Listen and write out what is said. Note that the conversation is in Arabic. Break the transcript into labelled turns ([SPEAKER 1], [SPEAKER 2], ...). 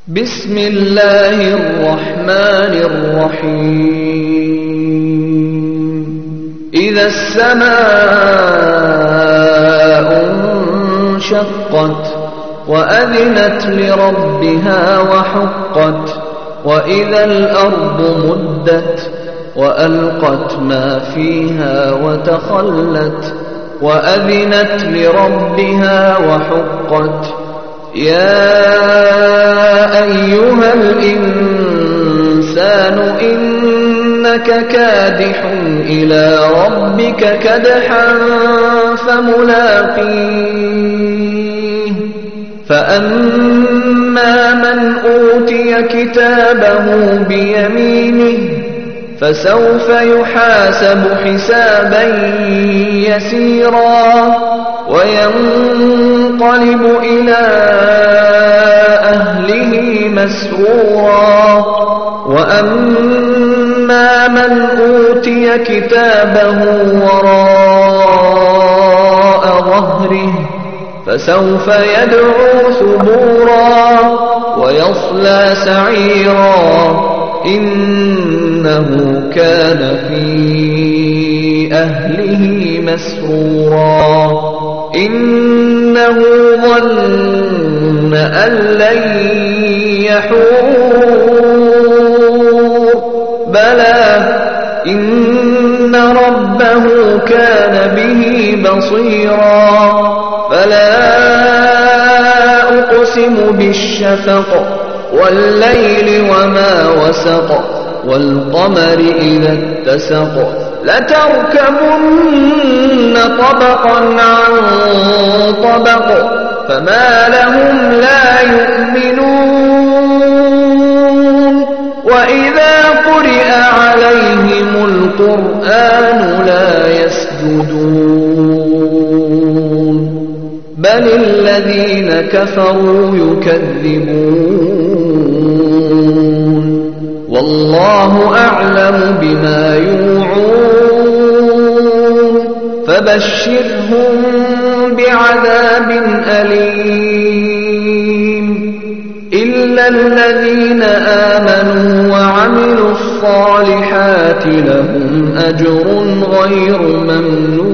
[SPEAKER 1] بسم الله الرحمن الرحيم إذا السماء انشقت وأذنت لربها وحقت وإذا الأرض مدت وألقت ما فيها وتخلت وأذنت لربها وحقت يا أيها الإنسان إنك كادح إلى ربك كدحا فملاقيه فأما من أوتي كتابه بيمينه فسوف يحاسب حسابا يسيرا وينقلب إلى أهله مسرورا وأما من أوتي كتابه وراء ظهره فسوف يدعو ثبورا ويصلى سعيرا إنه كان في أهله مسرورا إنه ظن أن لن يحور بلى إن ربه كان به بصيرا فلا أقسم بالشفق والليل وما وسق والقمر إذا اتسق لتركبن طبقا عن طبق فما لهم لا يؤمنون وإذا قرئ عليهم القرآن لا يسجدون بل الذين كفروا يكذبون والله أعلم بما يوعون فبشرهم بعذاب أليم إلا الذين آمنوا وعملوا الصالحات لهم أجر غير ممنون